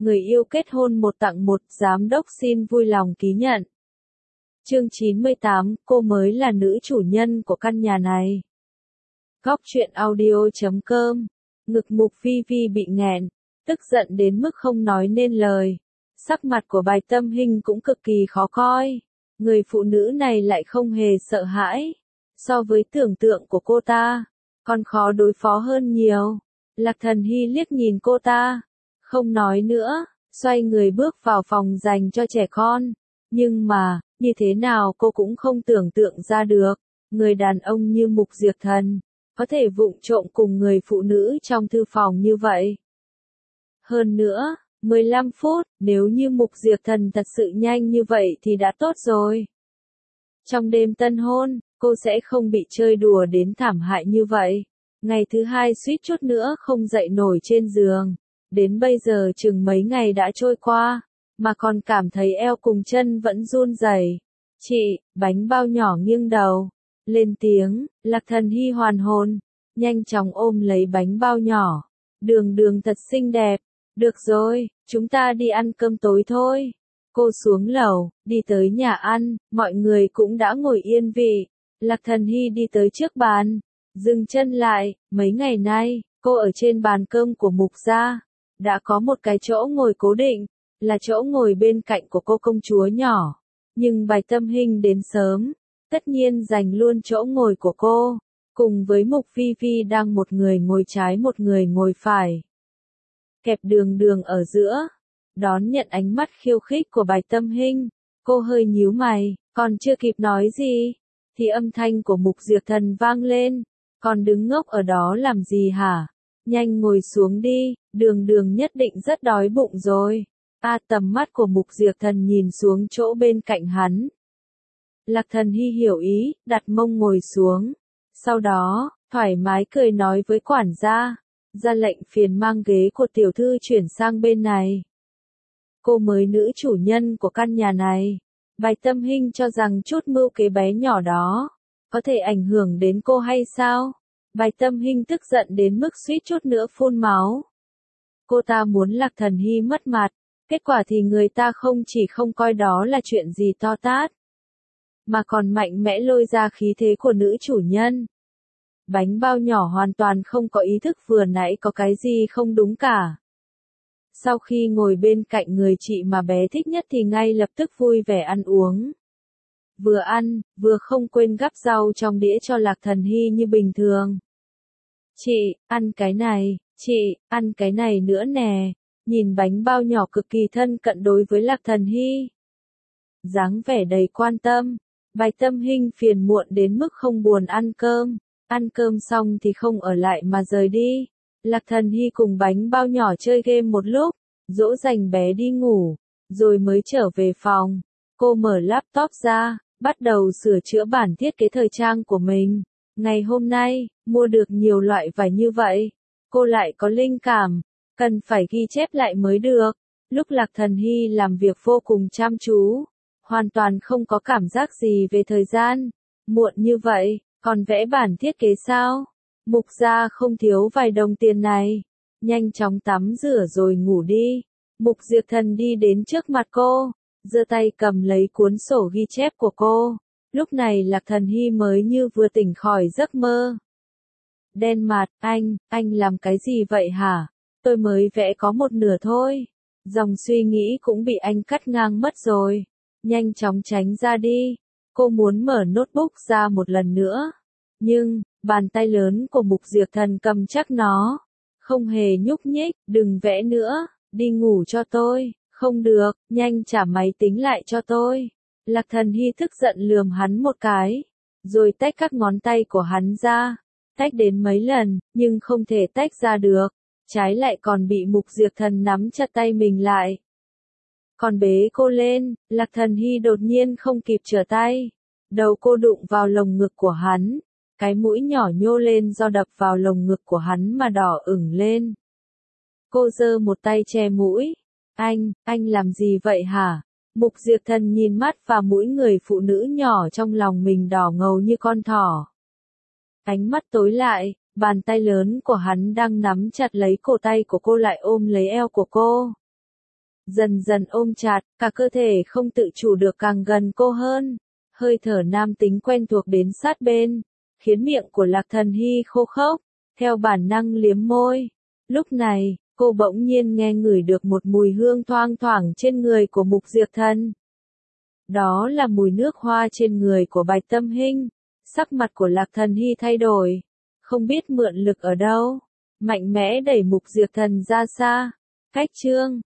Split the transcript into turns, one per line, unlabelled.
người yêu kết hôn 1 tặng 1, giám đốc xin vui lòng ký nhận. Chương 98, cô mới là nữ chủ nhân của căn nhà này. Góc truyện audio.com. Ngực Mục Vi Vi bị nghẹn, tức giận đến mức không nói nên lời. Sắc mặt của Bạch Tâm Hinh cũng cực kỳ khó coi. Người phụ nữ này lại không hề sợ hãi. So với tưởng tượng của cô ta, còn khó đối phó hơn nhiều. Lạc Thần Hy liếc nhìn cô ta, không nói nữa, xoay người bước vào phòng dành cho trẻ con. Nhưng mà, như thế nào cô cũng không tưởng tượng ra được, người đàn ông như Mục Diệp Thần, có thể vụng trộm cùng người phụ nữ trong thư phòng như vậy. Hơn nữa, 15 phút, nếu như Mục Diệp Thần thật sự nhanh như vậy thì đã tốt rồi. Trong đêm tân hôn, cô sẽ không bị chơi đùa đến thảm hại như vậy. Ngày thứ 2 suýt chút nữa không dậy nổi trên giường. Đến bây giờ chừng mấy ngày đã trôi qua, mà còn cảm thấy eo cùng chân vẫn run rẩy. Chị, bánh bao nhỏ nghiêng đầu, lên tiếng. Lạc Thần Hy hoàn hồn, nhanh chóng ôm lấy bánh bao nhỏ. Đường Đường thật xinh đẹp. Được rồi, chúng ta đi ăn cơm tối thôi. Cô xuống lầu, đi tới nhà ăn, mọi người cũng đã ngồi yên vị. Lạc Thần Hy đi tới trước bàn, dừng chân lại. Mấy ngày nay, cô ở trên bàn cơm của Mục gia, đã có một cái chỗ ngồi cố định, là chỗ ngồi bên cạnh của cô công chúa nhỏ. Nhưng Bạch Tâm Hinh đến sớm, tất nhiên giành luôn chỗ ngồi của cô, cùng với Mục Vi Vi đang một người ngồi trái một người ngồi phải. Kẹp Đường Đường ở giữa, đón nhận ánh mắt khiêu khích của Bạch Tâm Hinh, cô hơi nhíu mày, còn chưa kịp nói gì, thì âm thanh của Mục Diệp Thần vang lên, còn đứng ngốc ở đó làm gì hả? Nhanh ngồi xuống đi, Đường Đường nhất định rất đói bụng rồi. Tầm mắt của Mục Diệp Thần nhìn xuống chỗ bên cạnh hắn. Lạc Thần Hy hiểu ý, đặt mông ngồi xuống. Sau đó, thoải mái cười nói với quản gia, ra lệnh phiền mang ghế của tiểu thư chuyển sang bên này. Cô mới nữ chủ nhân của căn nhà này. Bạch Tâm Hinh cho rằng chút mưu kế bé nhỏ đó có thể ảnh hưởng đến cô hay sao? Bạch Tâm Hinh tức giận đến mức suýt chút nữa phun máu. Cô ta muốn Lạc Thần Hy mất mặt, kết quả thì người ta không chỉ không coi đó là chuyện gì to tát, mà còn mạnh mẽ lôi ra khí thế của nữ chủ nhân. Bánh bao nhỏ hoàn toàn không có ý thức vừa nãy có cái gì không đúng cả. Sau khi ngồi bên cạnh người chị mà bé thích nhất thì ngay lập tức vui vẻ ăn uống. Vừa ăn, vừa không quên gắp rau trong đĩa cho Lạc Thần Hy như bình thường. Chị, ăn cái này, chị, ăn cái này nữa nè. Nhìn bánh bao nhỏ cực kỳ thân cận đối với Lạc Thần Hy, dáng vẻ đầy quan tâm, Bạch Tâm Hinh phiền muộn đến mức không buồn ăn cơm. Ăn cơm xong thì không ở lại mà rời đi. Lạc Thần Hy cùng bánh bao nhỏ chơi game một lúc, dỗ dành bé đi ngủ, rồi mới trở về phòng. Cô mở laptop ra, bắt đầu sửa chữa bản thiết kế thời trang của mình. Ngày hôm nay, mua được nhiều loại vải như vậy, cô lại có linh cảm, cần phải ghi chép lại mới được. Lúc Lạc Thần Hy làm việc vô cùng chăm chú, hoàn toàn không có cảm giác gì về thời gian. Muộn như vậy, còn vẽ bản thiết kế sao? Mục gia không thiếu vài đồng tiền này. Nhanh chóng tắm rửa rồi ngủ đi. Mục Diệp Thần đi đến trước mặt cô, giơ tay cầm lấy cuốn sổ ghi chép của cô. Lúc này Lạc Thần Hy mới như vừa tỉnh khỏi giấc mơ. Đen mặt, anh làm cái gì vậy hả? Tôi mới vẽ có một nửa thôi. Dòng suy nghĩ cũng bị anh cắt ngang mất rồi. Nhanh chóng tránh ra đi. Cô muốn mở notebook ra một lần nữa. Nhưng, bàn tay lớn của Mục Diệp Thần cầm chắc nó. Không hề nhúc nhích, đừng vẽ nữa, đi ngủ cho tôi. Không được, nhanh trả máy tính lại cho tôi. Lạc Thần Hy tức giận lườm hắn một cái, rồi tách các ngón tay của hắn ra. Tách đến mấy lần, nhưng không thể tách ra được. Trái lại còn bị Mục Diệp Thần nắm chặt tay mình lại. Còn bế cô lên, Lạc Thần Hy đột nhiên không kịp trở tay. Đầu cô đụng vào lồng ngực của hắn. Cái mũi nhỏ nhô lên do đập vào lồng ngực của hắn mà đỏ ửng lên. Cô giơ một tay che mũi. Anh làm gì vậy hả? Mục Diệp Thần nhìn mắt và mũi người phụ nữ nhỏ trong lòng mình đỏ ngầu như con thỏ. Ánh mắt tối lại, bàn tay lớn của hắn đang nắm chặt lấy cổ tay của cô lại ôm lấy eo của cô. dần dần ôm chặt, cả cơ thể không tự chủ được càng gần cô hơn. Hơi thở nam tính quen thuộc đến sát bên, khiến miệng của Lạc Thần Hy khô khốc, theo bản năng liếm môi. Lúc này, cô bỗng nhiên nghe ngửi được một mùi hương thoang thoảng trên người của Mục Diệp Thần. Đó là mùi nước hoa trên người của Bạch Tâm Hinh. Sắc mặt của Lạc Thần Hy thay đổi, không biết mượn lực ở đâu, mạnh mẽ đẩy Mục Diệp Thần ra xa. Cách chương